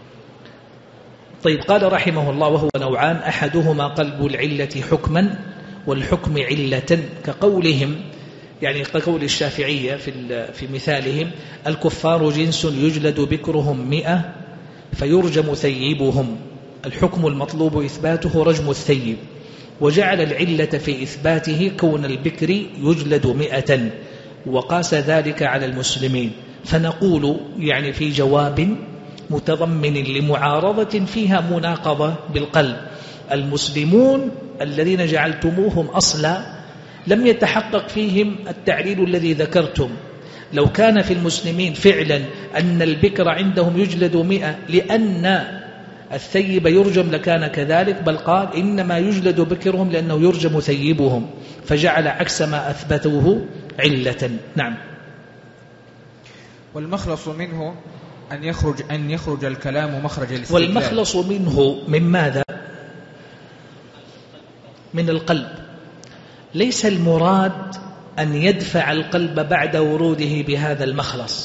طيب، قال رحمه الله وهو نوعان، أحدهما قلب العلة حكما والحكم علة، كقولهم يعني كقول الشافعية في مثالهم الكفار جنس يجلد بكرهم 100 فيرجم ثيبهم، الحكم المطلوب إثباته رجم الثيب، وجعل العلة في إثباته كون البكر يجلد 100 وقاس ذلك على المسلمين. فنقول يعني في جواب متضمن لمعارضة فيها مناقضة بالقلب، المسلمون الذين جعلتموهم أصلا لم يتحقق فيهم التعليل الذي ذكرتم. لو كان في المسلمين فعلا أن البكر عندهم يجلد 100 لأن الثيب يرجم لكان كذلك، بل قال إنما يجلد بكرهم لأنه يرجم ثيبهم، فجعل عكس ما أثبتوه علة. نعم. والمخلص منه أن يخرج الكلام مخرج الاستدلال. والمخلص منه من ماذا؟ من القلب. ليس المراد أن يدفع القلب بعد وروده بهذا المخلص،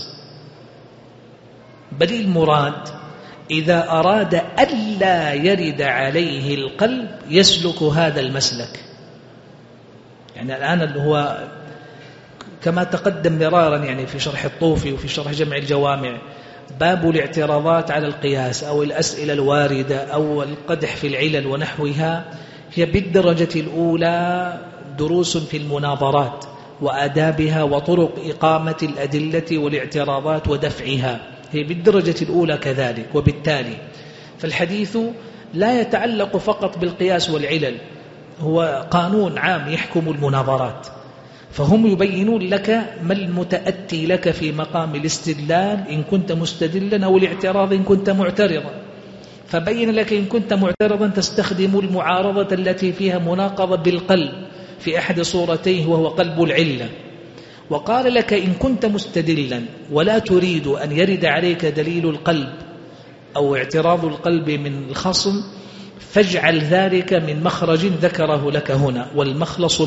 بل المراد إذا أراد ألا يرد عليه القلب يسلك هذا المسلك. يعني الآن هو كما تقدم مرارا يعني في شرح الطوفي وفي شرح جمع الجوامع، باب الاعتراضات على القياس أو الأسئلة الواردة أو القدح في العلل ونحوها هي بالدرجة الأولى دروس في المناظرات وآدابها وطرق إقامة الأدلة والاعتراضات ودفعها، هي بالدرجة الأولى كذلك. وبالتالي فالحديث لا يتعلق فقط بالقياس والعلل، هو قانون عام يحكم المناظرات. فهم يبينون لك ما المتأتي لك في مقام الاستدلال إن كنت مستدلا أو الاعتراض إن كنت معترضا. فبين لك إن كنت معترضا تستخدم المعارضة التي فيها مناقضة بالقلب في أحد صورتيه وهو قلب العلة. وقال لك إن كنت مستدلا ولا تريد أن يرد عليك دليل القلب أو اعتراض القلب من الخصم فاجعل ذلك من مخرج ذكره لك هنا. والمخلص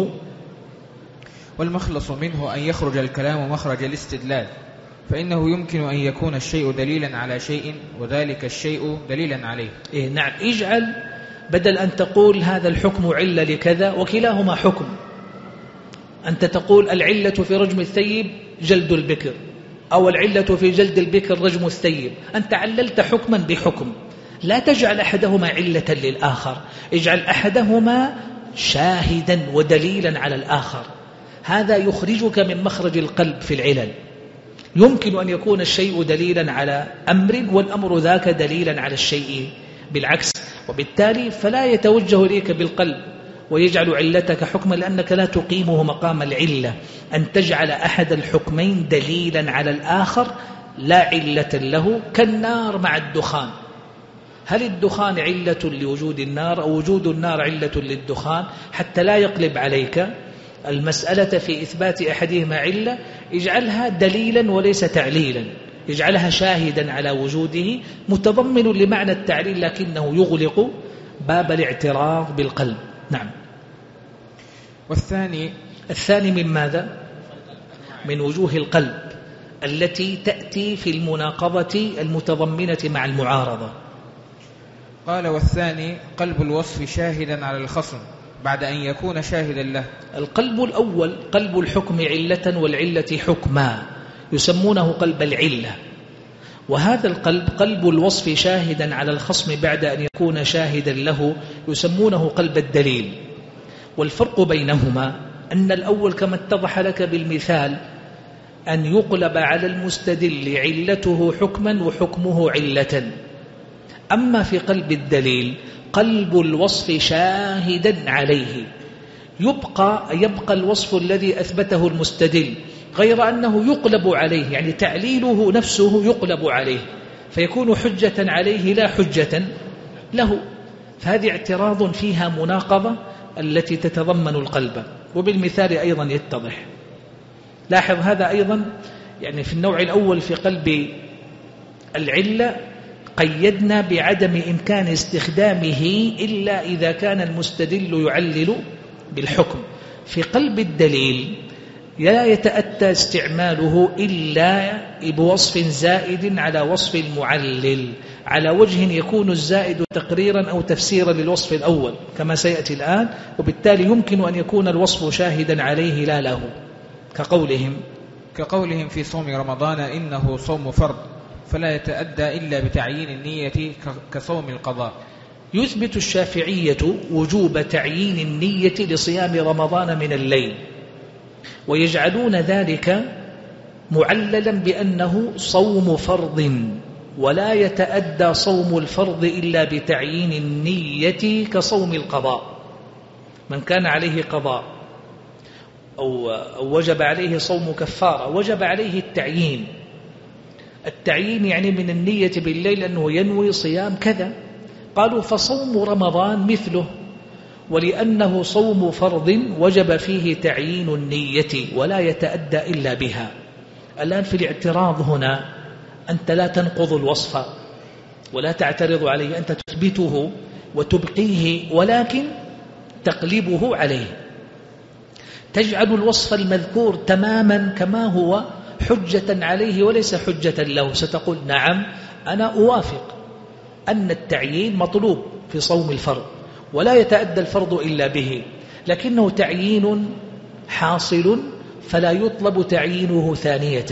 منه أن يخرج الكلام مخرج الاستدلال، فإنه يمكن أن يكون الشيء دليلا على شيء وذلك الشيء دليلا عليه. نعم، اجعل بدل أن تقول هذا الحكم علة لكذا وكلاهما حكم، أنت تقول العلة في رجم الثيب جلد البكر أو العلة في جلد البكر رجم الثيب، أنت عللت حكما بحكم. لا تجعل أحدهما علة للآخر، اجعل أحدهما شاهدا ودليلا على الآخر. هذا يخرجك من مخرج القلب في العلل. يمكن أن يكون الشيء دليلا على أمر والأمر ذاك دليلا على الشيء بالعكس، وبالتالي فلا يتوجه إليك بالقلب ويجعل علتك حكما، لأنك لا تقيمه مقام العلة. أن تجعل أحد الحكمين دليلا على الآخر لا علة له، كالنار مع الدخان. هل الدخان علة لوجود النار أو وجود النار علة للدخان؟ حتى لا يقلب عليك المسألة في إثبات أحدهما علة اجعلها دليلا وليس تعليلا، اجعلها شاهدا على وجوده متضمن لمعنى التعليل لكنه يغلق باب الاعتراض بالقلب. نعم. الثاني من ماذا؟ من وجوه القلب التي تأتي في المناقضة المتضمنة مع المعارضة. قال والثاني قلب الوصف شاهدا على الخصم بعد أن يكون شاهدا له. القلب الأول قلب الحكم علة والعلة حكما، يسمونه قلب العلة. وهذا القلب قلب الوصف شاهدا على الخصم بعد أن يكون شاهدا له، يسمونه قلب الدليل. والفرق بينهما أن الأول كما اتضح لك بالمثال أن يقلب على المستدل علته حكما وحكمه علة. أما في قلب الدليل قلب الوصف شاهدا عليه، يبقى الوصف الذي أثبته المستدل، غير أنه يقلب عليه، يعني تعليله نفسه يقلب عليه فيكون حجة عليه لا حجة له. فهذه اعتراض فيها مناقضة التي تتضمن القلب. وبالمثال أيضا يتضح. لاحظ هذا أيضا يعني في النوع الأول في قلب العلة قيدنا بعدم إمكان استخدامه إلا إذا كان المستدل يعلل بالحكم. في قلب الدليل لا يتأتى استعماله إلا بوصف زائد على وصف المعلل على وجه يكون الزائد تقريرا أو تفسيرا للوصف الأول كما سيأتي الآن. وبالتالي يمكن أن يكون الوصف شاهدا عليه لا له، كقولهم في صوم رمضان إنه صوم فرض فلا يتأدى إلا بتعيين النية كصوم القضاء. يثبت الشافعية وجوب تعيين النية لصيام رمضان من الليل، ويجعلون ذلك معللا بأنه صوم فرض ولا يتأدى صوم الفرض إلا بتعيين النية كصوم القضاء. من كان عليه قضاء أو وجب عليه صوم كفارة وجب عليه التعيين يعني من النية بالليل أنه ينوي صيام كذا. قالوا فصوم رمضان مثله، ولأنه صوم فرض وجب فيه تعيين النية ولا يتأدى إلا بها. الآن في الاعتراض هنا أنت لا تنقض الوصف ولا تعترض عليه، أنت تثبته وتبقيه ولكن تقلبه عليه، تجعل الوصف المذكور تماما كما هو حجة عليه وليس حجة له. ستقول نعم أنا أوافق أن التعيين مطلوب في صوم الفرض ولا يتأدى الفرض إلا به، لكنه تعيين حاصل فلا يطلب تعيينه ثانية.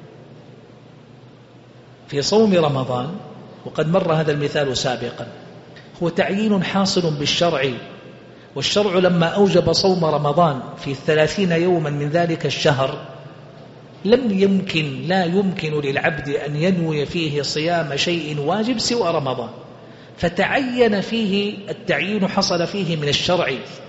في صوم رمضان وقد مر هذا المثال سابقا هو تعيين حاصل بالشرع، والشرع لما أوجب صوم رمضان في 30 يوما من ذلك الشهر لا يمكن للعبد أن ينوي فيه صيام شيء واجب سوى رمضان، فتعين فيه التعيين حصل فيه من الشرع،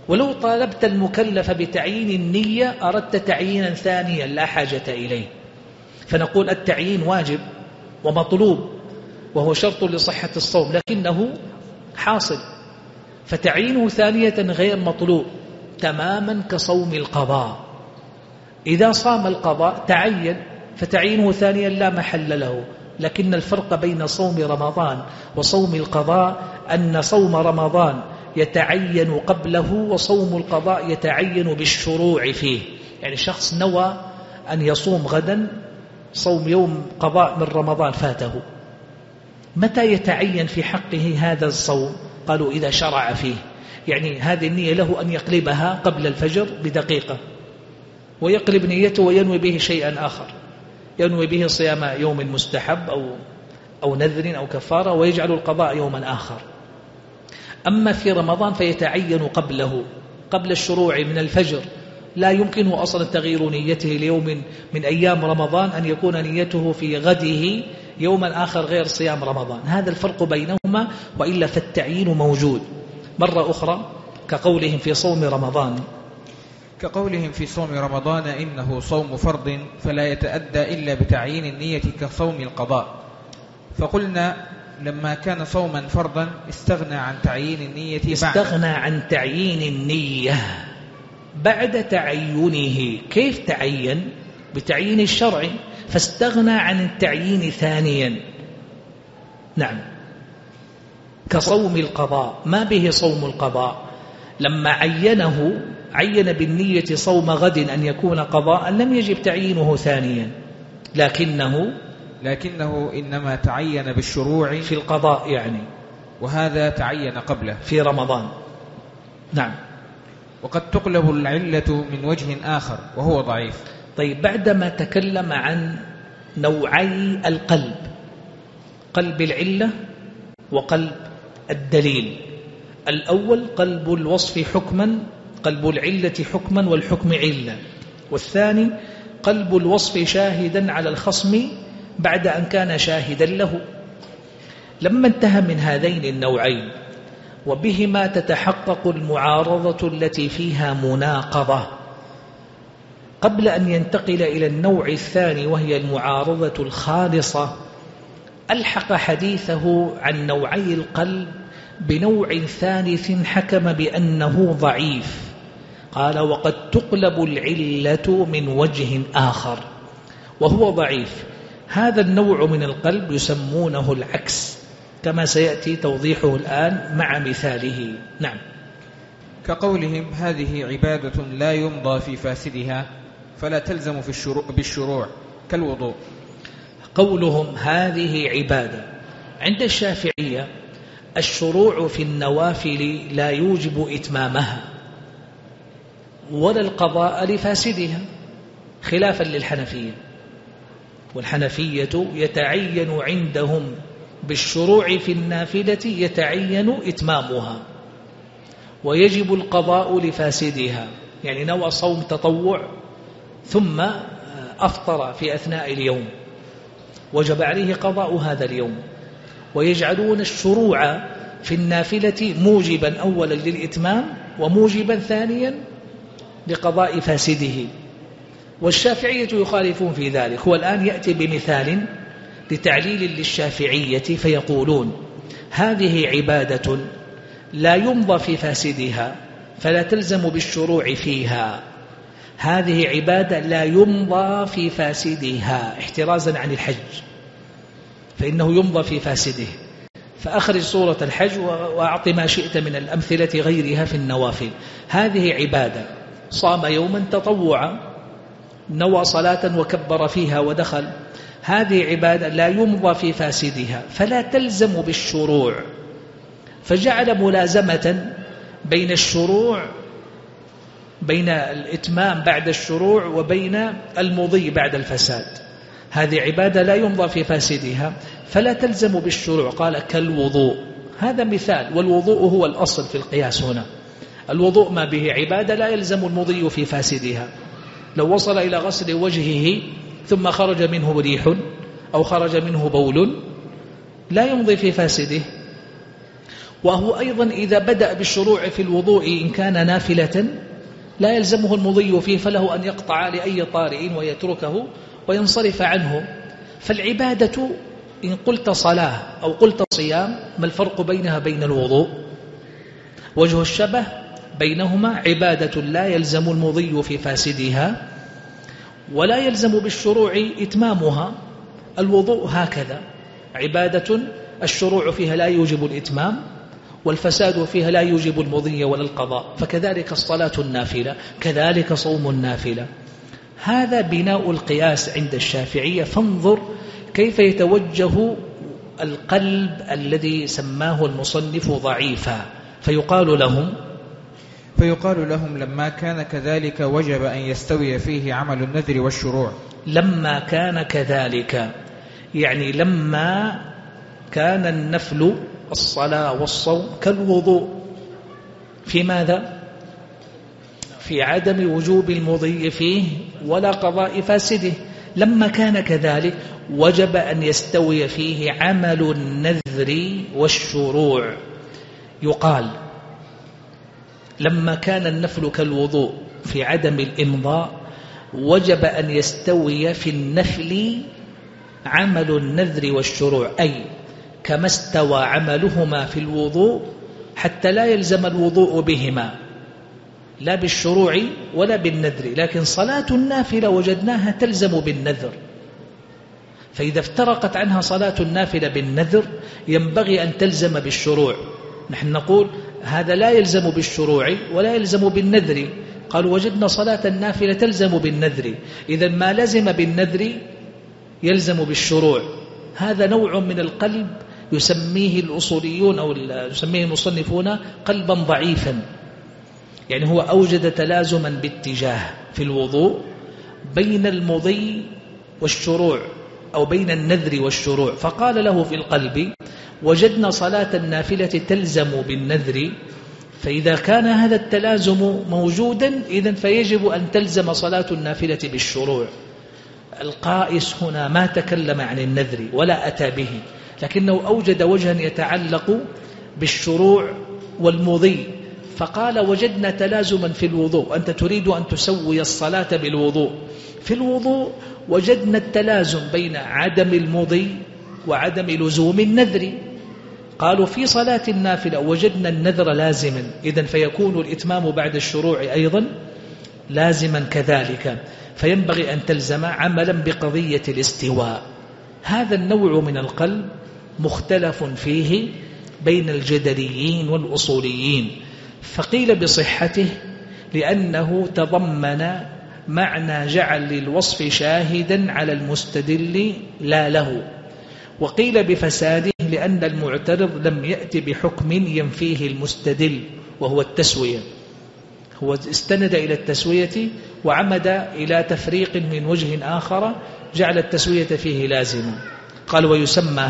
ولو طالبت المكلف بتعيين النية أردت تعيينا ثانيا لا حاجة إليه، فنقول التعيين واجب ومطلوب وهو شرط لصحة الصوم لكنه حاصل، فتعيينه ثانية غير مطلوب تماما كصوم القضاء. إذا صام القضاء تعين فتعيينه ثانيا لا محل له، لكن الفرق بين صوم رمضان وصوم القضاء أن صوم رمضان يتعين قبله وصوم القضاء يتعين بالشروع فيه. يعني شخص نوى أن يصوم غدا صوم يوم قضاء من رمضان فاته، متى يتعين في حقه هذا الصوم؟ قالوا إذا شرع فيه، يعني هذه النية له أن يقلبها قبل الفجر بدقيقة ويقلب نيته وينوي به شيئا آخر، ينوي به صيام يوم مستحب أو نذر أو كفارة ويجعل القضاء يوما آخر. أما في رمضان فيتعين قبله قبل الشروع من الفجر، لا يمكنه أصلا تغيير نيته ليوم من أيام رمضان أن يكون نيته في غده يوما آخر غير صيام رمضان. هذا الفرق بينهما، وإلا فالتعيين موجود. مرة أخرى كقولهم في صوم رمضان، كقولهم في صوم رمضان إنه صوم فرض فلا يتأدى إلا بتعيين النية كصوم القضاء، فقلنا لما كان صوما فرضا استغنى عن تعيين النية استغنى عن تعيين النية بعد تعينه. كيف تعين؟ بتعيين الشرع، فاستغنى عن التعيين ثانيا. نعم، كصوم القضاء ما به صوم القضاء، لما عين بالنية صوم غد أن يكون قضاء لم يجب تعيينه ثانيا، لكنه إنما تعين بالشروع في القضاء يعني، وهذا تعين قبله في رمضان. نعم. وقد تقلب العلة من وجه آخر وهو ضعيف. طيب، بعدما تكلم عن نوعي القلب، قلب العلة وقلب الدليل، الأول قلب الوصف حكما، قلب العلة حكما والحكم علة، والثاني قلب الوصف شاهدا على الخصم بعد أن كان شاهدا له. لما انتهى من هذين النوعين وبهما تتحقق المعارضة التي فيها مناقضة، قبل أن ينتقل إلى النوع الثاني وهي المعارضة الخالصة، ألحق حديثه عن نوعي القلب بنوع ثالث حكم بأنه ضعيف. قال وقد تقلب العلة من وجه آخر وهو ضعيف. هذا النوع من القلب يسمونه العكس، كما سيأتي توضيحه الآن مع مثاله. نعم. كقولهم هذه عبادة لا يمضى في فاسدها فلا تلزم بالشروع كالوضوء. قولهم هذه عبادة، عند الشافعية الشروع في النوافل لا يوجب إتمامها ولا القضاء لفاسدها، خلافا للحنفية. والحنفية يتعين عندهم بالشروع في النافلة يتعين إتمامها ويجب القضاء لفاسدها. يعني نوى صوم تطوع ثم أفطر في أثناء اليوم وجب عليه قضاء هذا اليوم، ويجعلون الشروع في النافلة موجبا أولا للإتمام وموجبا ثانيا لقضاء فاسده. والشافعية يخالفون في ذلك. هو الآن يأتي بمثال لتعليل للشافعية فيقولون هذه عبادة لا يمضى في فاسدها فلا تلزم بالشروع فيها. هذه عبادة لا يمضى في فاسدها احترازا عن الحج، فإنه يمضى في فاسده. فأخرج صورة الحج وأعط ما شئت من الأمثلة غيرها في النوافل. هذه عبادة صام يوما تطوعا، نوى صلاة وكبر فيها ودخل، هذه عبادة لا يمضى في فاسدها فلا تلزم بالشروع، فجعل ملازمة بين الشروع، بين الإتمام بعد الشروع وبين المضي بعد الفساد. هذه عبادة لا يمضى في فاسدها فلا تلزم بالشروع. قال كالوضوء، هذا مثال، والوضوء هو الأصل في القياس هنا. الوضوء ما به عبادة لا يلزم المضي في فاسدها. لو وصل إلى غسل وجهه ثم خرج منه ريح أو خرج منه بول لا يمضي في فاسده. وهو أيضا إذا بدأ بالشروع في الوضوء إن كان نافلة لا يلزمه المضي فيه، فله أن يقطع لأي طارئ ويتركه وينصرف عنه. فالعبادة إن قلت صلاة أو قلت صيام، ما الفرق بينها بين الوضوء؟ وجه الشبه بينهما عبادة لا يلزم المضي في فاسدها ولا يلزم بالشروع إتمامها. الوضوء هكذا عبادة الشروع فيها لا يوجب الإتمام، والفساد فيها لا يوجب المضي ولا القضاء. فكذلك الصلاة النافلة، كذلك صوم النافلة. هذا بناء القياس عند الشافعية. فانظر كيف يتوجه القلب الذي سماه المصنف ضعيفا. فيقال لهم لما كان كذلك وجب أن يستوي فيه عمل النذر والشروع. لما كان كذلك يعني لما كان النفل الصلاة والصوم كالوضوء في ماذا؟ في عدم وجوب المضي فيه ولا قضاء فاسده. لما كان كذلك وجب أن يستوي فيه عمل النذر والشروع. يقال لما كان النفل كالوضوء في عدم الإمضاء وجب أن يستوي في النفل عمل النذر والشروع، أي كما استوى عملهما في الوضوء حتى لا يلزم الوضوء بهما لا بالشروع ولا بالنذر. لكن صلاة النافلة وجدناها تلزم بالنذر، فإذا افترقت عنها صلاة النافلة بالنذر ينبغي أن تلزم بالشروع. نحن نقول هذا لا يلزم بالشروع ولا يلزم بالنذر. قالوا وجدنا صلاة النافلة تلزم بالنذر، إذا ما لزم بالنذر يلزم بالشروع. هذا نوع من القلب يسميه الأصوليون أو يسميه المصنفون قلبا ضعيفا. يعني هو أوجد تلازما باتجاه في الوضوء بين المضي والشروع أو بين النذر والشروع، فقال له في القلب وجدنا صلاة النافلة تلزم بالنذر، فإذا كان هذا التلازم موجودا إذن فيجب أن تلزم صلاة النافلة بالشروع. القائس هنا ما تكلم عن النذر ولا أتى به، لكنه أوجد وجها يتعلق بالشروع والمضي، فقال وجدنا تلازما في الوضوء. أنت تريد أن تسوي الصلاة بالوضوء. في الوضوء وجدنا التلازم بين عدم المضي وعدم لزوم النذر. قالوا في صلاة النافلة وجدنا النذر لازما، إذن فيكون الإتمام بعد الشروع أيضا لازما كذلك، فينبغي أن تلزم عملا بقضية الاستواء. هذا النوع من القلب مختلف فيه بين الجدليين والأصوليين، فقيل بصحته لأنه تضمن معنى جعل للوصف شاهدا على المستدل لا له، وقيل بفساده لأن المعترض لم يأتي بحكم ينفيه المستدل وهو التسوية. هو استند إلى التسوية وعمد إلى تفريق من وجه آخر جعل التسوية فيه لازما. قال ويسمى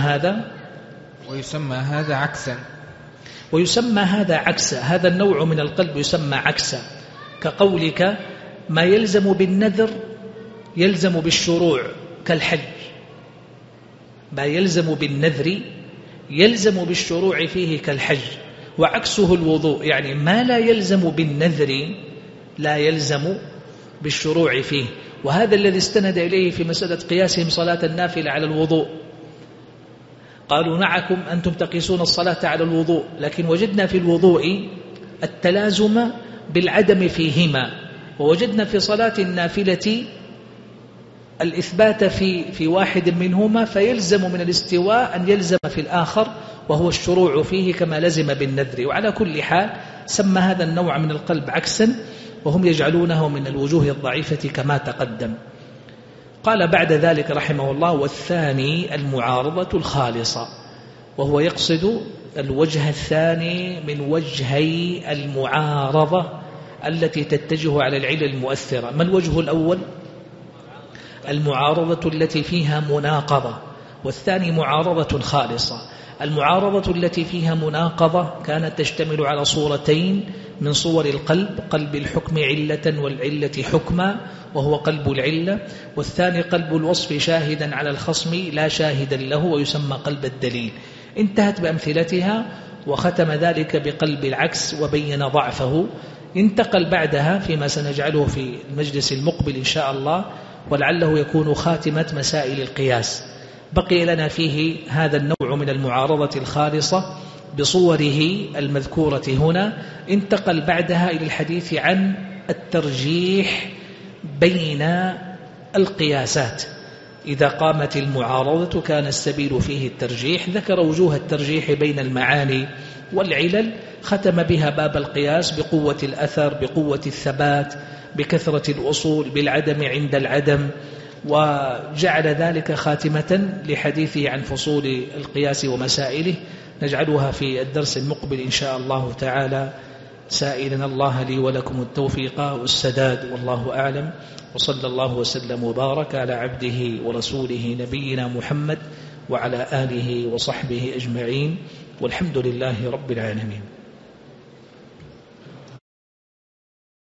هذا عكسا. ويسمى هذا عكسا، هذا النوع من القلب يسمى عكسا، كقولك ما يلزم بالنذر يلزم بالشروع كالحج، ما يلزم بالنذر يلزم بالشروع فيه كالحج، وعكسه الوضوء، يعني ما لا يلزم بالنذر لا يلزم بالشروع فيه. وهذا الذي استند إليه في مسألة قياسهم صلاة النافلة على الوضوء. قالوا معكم أنتم تقيسون الصلاة على الوضوء، لكن وجدنا في الوضوء التلازم بالعدم فيهما، ووجدنا في صلاة النافلة الإثبات في واحد منهما، فيلزم من الاستواء أن يلزم في الآخر وهو الشروع فيه كما لزم بالنذر. وعلى كل حال سمى هذا النوع من القلب عكسا، وهم يجعلونه من الوجوه الضعيفة كما تقدم. قال بعد ذلك رحمه الله والثاني المعارضة الخالصة، وهو يقصد الوجه الثاني من وجهي المعارضة التي تتجه على العلل المؤثرة. ما الوجه الأول؟ المعارضة التي فيها مناقضة، والثاني معارضة خالصة. المعارضة التي فيها مناقضة كانت تشتمل على صورتين من صور القلب: قلب الحكم علة والعلة حكما وهو قلب العلة، والثاني قلب الوصف شاهدا على الخصم لا شاهدا له ويسمى قلب الدليل. انتهت بأمثلتها وختم ذلك بقلب العكس وبين ضعفه. انتقل بعدها فيما سنجعله في المجلس المقبل إن شاء الله، ولعله يكون خاتمة مسائل القياس. بقي لنا فيه هذا النوع من المعارضة الخالصة بصوره المذكورة هنا. انتقل بعدها إلى الحديث عن الترجيح بين القياسات. إذا قامت المعارضة كان السبيل فيه الترجيح. ذكر وجوه الترجيح بين المعاني والعلل، ختم بها باب القياس بقوة الأثر، بقوة الثبات، بكثرة الأصول، بالعدم عند العدم، وجعل ذلك خاتمة لحديثه عن فصول القياس ومسائله. نجعلها في الدرس المقبل إن شاء الله تعالى، سائلا الله لي ولكم التوفيق والسداد، والله أعلم. وصلى الله وسلم وبارك على عبده ورسوله نبينا محمد وعلى آله وصحبه أجمعين، والحمد لله رب العالمين.